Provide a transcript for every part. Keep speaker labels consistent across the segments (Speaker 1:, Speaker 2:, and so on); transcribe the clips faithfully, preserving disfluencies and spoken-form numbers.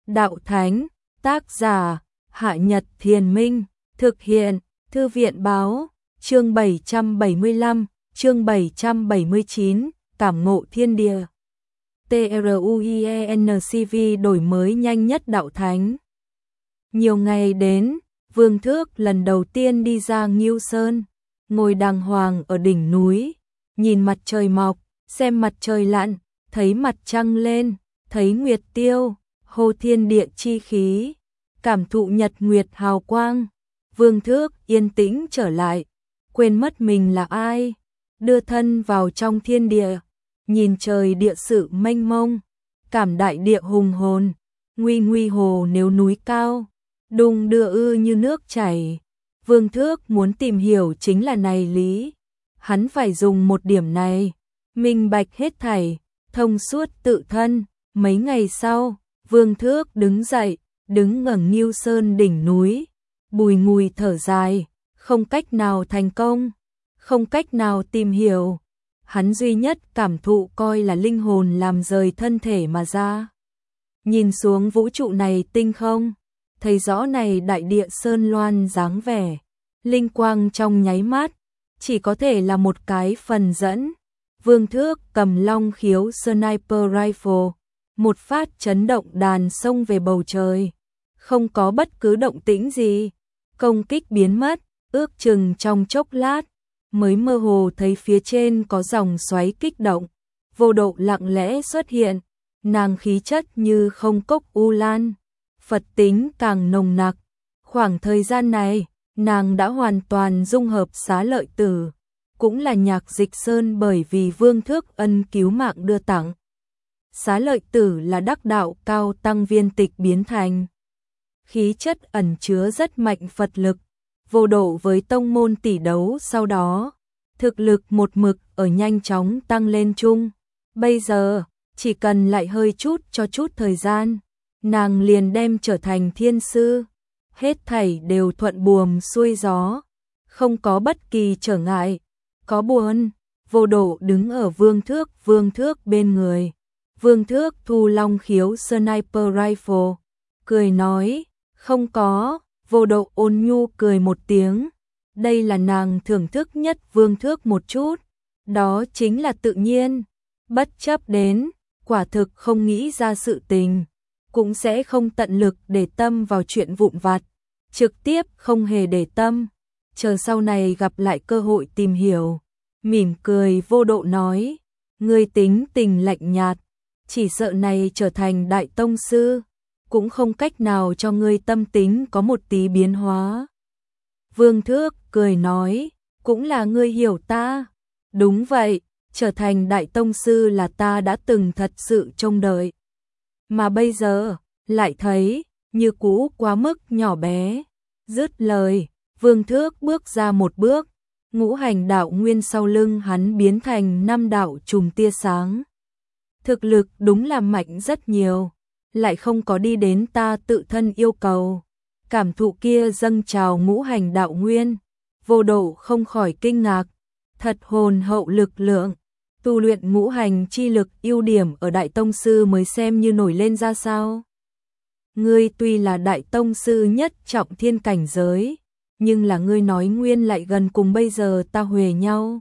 Speaker 1: Đạo Thánh, tác giả, Hạ Nhật Thiền Minh, thực hiện, Thư viện Báo, chương bảy trăm bảy mươi lăm, chương bảy trăm bảy mươi chín, cảm ngộ thiên địa. TRUIENCV đổi mới nhanh nhất Đạo Thánh. Nhiều ngày đến, Vương Thước lần đầu tiên đi ra Ngưu Sơn, ngồi đàng hoàng ở đỉnh núi, nhìn mặt trời mọc, xem mặt trời lặn, thấy mặt trăng lên, thấy nguyệt tiêu, hô thiên địa chi khí, cảm thụ nhật nguyệt hào quang. Vương Thước yên tĩnh trở lại, quên mất mình là ai, đưa thân vào trong thiên địa, nhìn trời địa sự mênh mông, cảm đại địa hùng hồn, nguy nguy hồ nếu núi cao, đung đưa ư như nước chảy. Vương Thước muốn tìm hiểu chính là này lý, hắn phải dùng một điểm này, minh bạch hết thảy, thông suốt tự thân. Mấy ngày sau, Vương Thước đứng dậy, đứng ngẩng Ngưu Sơn đỉnh núi, bùi ngùi thở dài, không cách nào thành công, không cách nào tìm hiểu. Hắn duy nhất cảm thụ coi là linh hồn làm rời thân thể mà ra. Nhìn xuống vũ trụ này tinh không, thấy rõ này đại địa sơn loan dáng vẻ, linh quang trong nháy mắt, chỉ có thể là một cái phần dẫn. Vương Thước cầm long khiếu sniper rifle, một phát chấn động đàn xông về bầu trời, không có bất cứ động tĩnh gì, công kích biến mất, ước chừng trong chốc lát, mới mơ hồ thấy phía trên có dòng xoáy kích động, vô độ lặng lẽ xuất hiện, nàng khí chất như không cốc u lan, Phật tính càng nồng nặc. Khoảng thời gian này, nàng đã hoàn toàn dung hợp Xá Lợi Tử, cũng là Nhạc Dịch Sơn bởi vì Vương Thước ân cứu mạng đưa tặng. Xá Lợi Tử là đắc đạo cao tăng viên tịch biến thành, khí chất ẩn chứa rất mạnh Phật lực, vô độ với tông môn tỷ đấu sau đó, thực lực một mực ở nhanh chóng tăng lên chung. Bây giờ, chỉ cần lại hơi chút cho chút thời gian, nàng liền đem trở thành thiên sư, hết thảy đều thuận buồm xuôi gió, không có bất kỳ trở ngại. Có buồn, vô độ đứng ở Vương Thước, Vương Thước bên người. Vương Thước thu long khiếu sniper rifle, cười nói, không có. Vô độ ôn nhu cười một tiếng, đây là nàng thưởng thức nhất Vương Thước một chút, đó chính là tự nhiên, bất chấp đến, quả thực không nghĩ ra sự tình, cũng sẽ không tận lực để tâm vào chuyện vụn vặt, trực tiếp không hề để tâm, chờ sau này gặp lại cơ hội tìm hiểu. Mỉm cười vô độ nói, ngươi tính tình lạnh nhạt, chỉ sợ này trở thành đại tông sư, cũng không cách nào cho ngươi tâm tính có một tí biến hóa. Vương Thước cười nói, cũng là ngươi hiểu ta. Đúng vậy, trở thành đại tông sư là ta đã từng thật sự trông đợi. Mà bây giờ, lại thấy, như cũ quá mức nhỏ bé. Dứt lời, Vương Thước bước ra một bước, ngũ hành đạo nguyên sau lưng hắn biến thành năm đạo chùm tia sáng. Thực lực đúng là mạnh rất nhiều, lại không có đi đến ta tự thân yêu cầu. Cảm thụ kia dâng trào ngũ hành đạo nguyên, vô độ không khỏi kinh ngạc, thật hồn hậu lực lượng, tu luyện ngũ hành chi lực ưu điểm ở đại tông sư mới xem như nổi lên ra sao. Ngươi tuy là đại tông sư nhất trọng thiên cảnh giới, nhưng là ngươi nói nguyên lại gần cùng bây giờ ta huề nhau.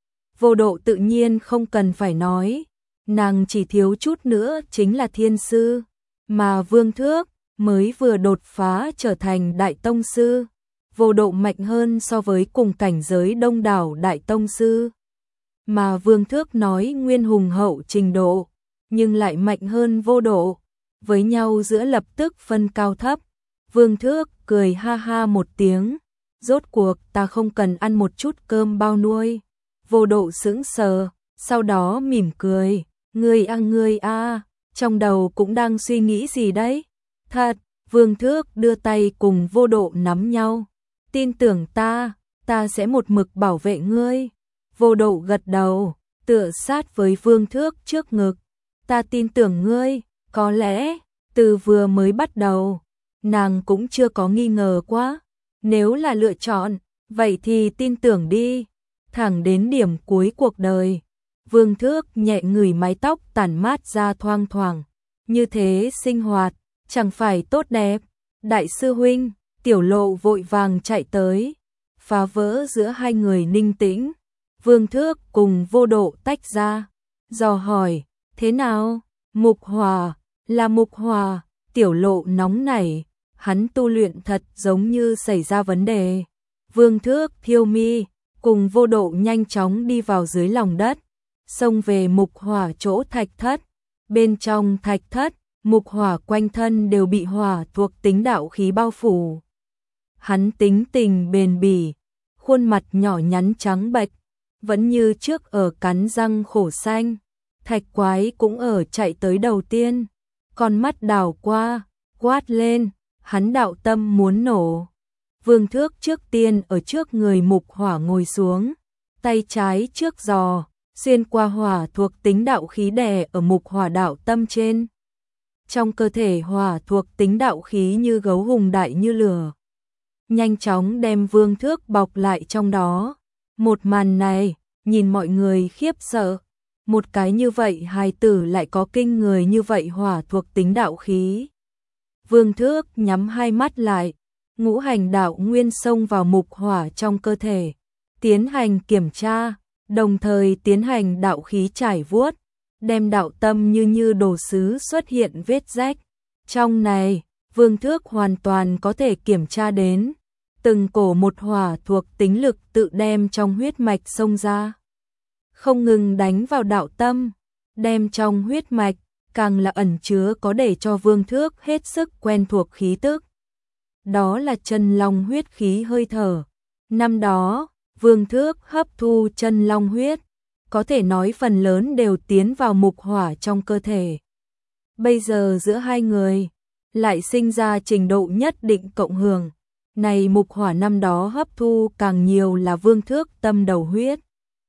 Speaker 1: Vô độ tự nhiên không cần phải nói, nàng chỉ thiếu chút nữa chính là thiên sư, mà Vương Thước mới vừa đột phá trở thành đại tông sư, vô độ mạnh hơn so với cùng cảnh giới đông đảo đại tông sư. Mà Vương Thước nói nguyên hùng hậu trình độ, nhưng lại mạnh hơn vô độ, với nhau giữa lập tức phân cao thấp. Vương Thước cười ha ha một tiếng, rốt cuộc ta không cần ăn một chút cơm bao nuôi. Vô độ sững sờ, sau đó mỉm cười, ngươi a ngươi a, trong đầu cũng đang suy nghĩ gì đấy? Thật. Vương Thước đưa tay cùng vô độ nắm nhau, tin tưởng ta, ta sẽ một mực bảo vệ ngươi. Vô độ gật đầu, tựa sát với Vương Thước trước ngực, ta tin tưởng ngươi. Có lẽ, từ vừa mới bắt đầu, nàng cũng chưa có nghi ngờ quá, nếu là lựa chọn, vậy thì tin tưởng đi. Thẳng đến điểm cuối cuộc đời, Vương Thước nhẹ ngửi mái tóc tản mát ra thoang thoảng, như thế sinh hoạt, chẳng phải tốt đẹp. Đại sư huynh, Tiểu Lộ vội vàng chạy tới, phá vỡ giữa hai người ninh tĩnh. Vương Thước cùng Vô Độ tách ra, dò hỏi, thế nào? Mục Hòa, là Mục Hòa. Tiểu Lộ nóng nảy, hắn tu luyện thật giống như xảy ra vấn đề. Vương Thước, Thiêu Mi cùng Vô Độ nhanh chóng đi vào dưới lòng đất, xông về Mục Hỏa chỗ thạch thất. Bên trong thạch thất, Mục Hỏa quanh thân đều bị hỏa thuộc tính đạo khí bao phủ. Hắn tính tình bền bỉ, khuôn mặt nhỏ nhắn trắng bệch, vẫn như trước ở cắn răng khổ xanh. Thạch Quái cũng ở chạy tới đầu tiên, con mắt đảo qua, quát lên, hắn đạo tâm muốn nổ. Vương Thước trước tiên ở trước người Mục Hỏa ngồi xuống, tay trái trước giò, xuyên qua hỏa thuộc tính đạo khí đè ở Mục Hỏa đạo tâm trên. Trong cơ thể hỏa thuộc tính đạo khí như gấu hùng đại như lửa, nhanh chóng đem Vương Thước bọc lại trong đó. Một màn này, nhìn mọi người khiếp sợ, một cái như vậy hài tử lại có kinh người như vậy hỏa thuộc tính đạo khí. Vương Thước nhắm hai mắt lại, ngũ hành đạo nguyên xông vào Mục Hỏa trong cơ thể, tiến hành kiểm tra, đồng thời tiến hành đạo khí trải vuốt, đem đạo tâm như như đồ sứ xuất hiện vết rách. Trong này, Vương Thước hoàn toàn có thể kiểm tra đến, từng cổ một hỏa thuộc tính lực tự đem trong huyết mạch xông ra, không ngừng đánh vào đạo tâm, đem trong huyết mạch, càng là ẩn chứa có để cho Vương Thước hết sức quen thuộc khí tức. Đó là chân long huyết khí hơi thở. Năm đó, Vương Thước hấp thu chân long huyết, có thể nói phần lớn đều tiến vào Mục Hỏa trong cơ thể. Bây giờ giữa hai người, lại sinh ra trình độ nhất định cộng hưởng. Này Mục Hỏa năm đó hấp thu càng nhiều là Vương Thước tâm đầu huyết.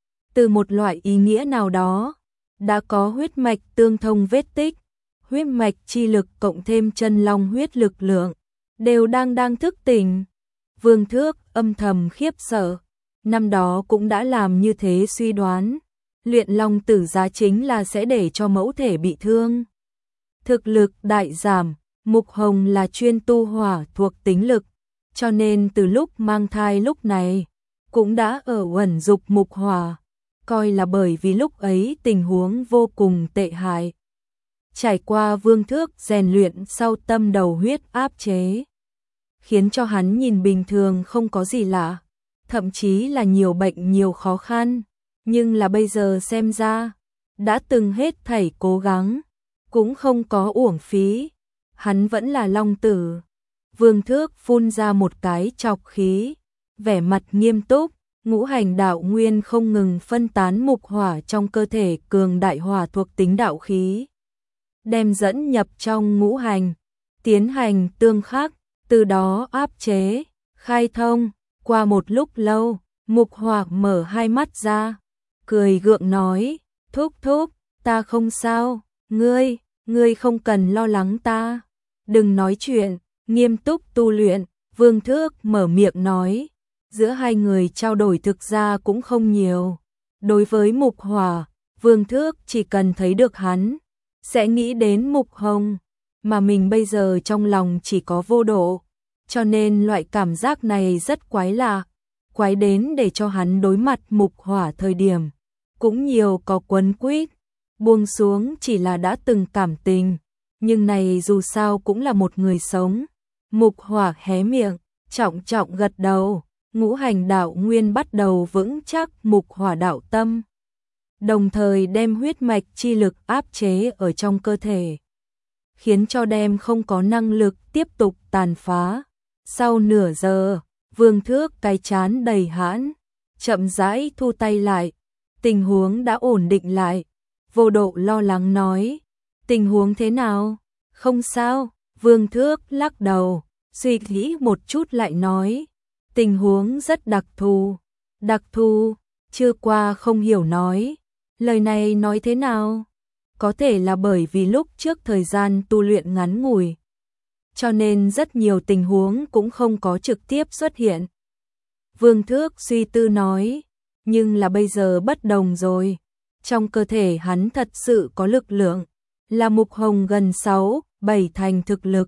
Speaker 1: Từ một loại ý nghĩa nào đó, đã có huyết mạch tương thông vết tích, huyết mạch chi lực cộng thêm chân long huyết lực lượng, đều đang đang thức tỉnh. Vương Thước âm thầm khiếp sợ, năm đó cũng đã làm như thế suy đoán, luyện long tử giá chính là sẽ để cho mẫu thể bị thương. Thực lực đại giảm, Mục Hồng là chuyên tu hỏa thuộc tính lực, cho nên từ lúc mang thai lúc này, cũng đã ở uẩn dục Mục Hỏa, coi là bởi vì lúc ấy tình huống vô cùng tệ hại. Trải qua Vương Thước rèn luyện sau tâm đầu huyết áp chế, khiến cho hắn nhìn bình thường không có gì lạ, thậm chí là nhiều bệnh nhiều khó khăn, nhưng là bây giờ xem ra, đã từng hết thảy cố gắng, cũng không có uổng phí, hắn vẫn là long tử. Vương Thước phun ra một cái trọc khí, vẻ mặt nghiêm túc, ngũ hành đạo nguyên không ngừng phân tán Mục Hỏa trong cơ thể cường đại hỏa thuộc tính đạo khí, đem dẫn nhập trong ngũ hành, tiến hành tương khắc, từ đó áp chế, khai thông. Qua một lúc lâu, Mục Hỏa mở hai mắt ra, cười gượng nói, thúc thúc, ta không sao, ngươi, ngươi không cần lo lắng ta, đừng nói chuyện, nghiêm túc tu luyện. Vương Thước mở miệng nói, giữa hai người trao đổi thực ra cũng không nhiều. Đối với Mục Hỏa, Vương Thước chỉ cần thấy được hắn, sẽ nghĩ đến Mục Hồng, mà mình bây giờ trong lòng chỉ có Vô Độ, cho nên loại cảm giác này rất quái lạ, quái đến để cho hắn đối mặt Mục Hỏa thời điểm, cũng nhiều có quấn quýt, buông xuống chỉ là đã từng cảm tình, nhưng này dù sao cũng là một người sống. Mục Hỏa hé miệng, trọng trọng gật đầu, ngũ hành đạo nguyên bắt đầu vững chắc Mục Hỏa đạo tâm, đồng thời đem huyết mạch chi lực áp chế ở trong cơ thể, khiến cho đem không có năng lực tiếp tục tàn phá. Sau nửa giờ, Vương Thước cái chán đầy hãn, chậm rãi thu tay lại, tình huống đã ổn định lại. Vô Độ lo lắng nói, tình huống thế nào? Không sao. Vương Thước lắc đầu, suy nghĩ một chút lại nói, tình huống rất đặc thù. Đặc thù? Chưa qua không hiểu nói, lời này nói thế nào? Có thể là bởi vì lúc trước thời gian tu luyện ngắn ngủi, cho nên rất nhiều tình huống cũng không có trực tiếp xuất hiện. Vương Thước suy tư nói, nhưng là bây giờ bất đồng rồi. Trong cơ thể hắn thật sự có lực lượng, là Mục Hồng gần sáu, bảy thành thực lực.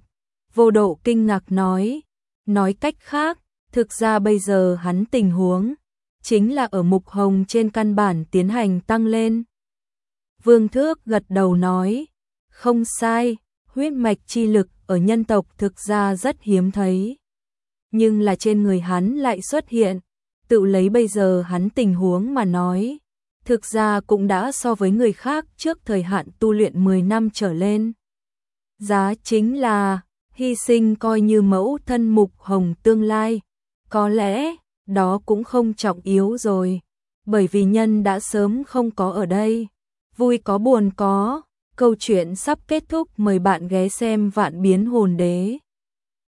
Speaker 1: Vô Độ kinh ngạc nói, nói cách khác, thực ra bây giờ hắn tình huống chính là ở Mục Hồng trên căn bản tiến hành tăng lên. Vương Thước gật đầu nói, không sai, huyết mạch chi lực ở nhân tộc thực ra rất hiếm thấy. Nhưng là trên người hắn lại xuất hiện, tự lấy bây giờ hắn tình huống mà nói, thực ra cũng đã so với người khác trước thời hạn tu luyện mười năm trở lên. Giá chính là hy sinh coi như mẫu thân Mục Hồng tương lai, có lẽ đó cũng không trọng yếu rồi, bởi vì nhân đã sớm không có ở đây. Vui có buồn có, câu chuyện sắp kết thúc, mời bạn ghé xem Vạn Biến Hồn Đế.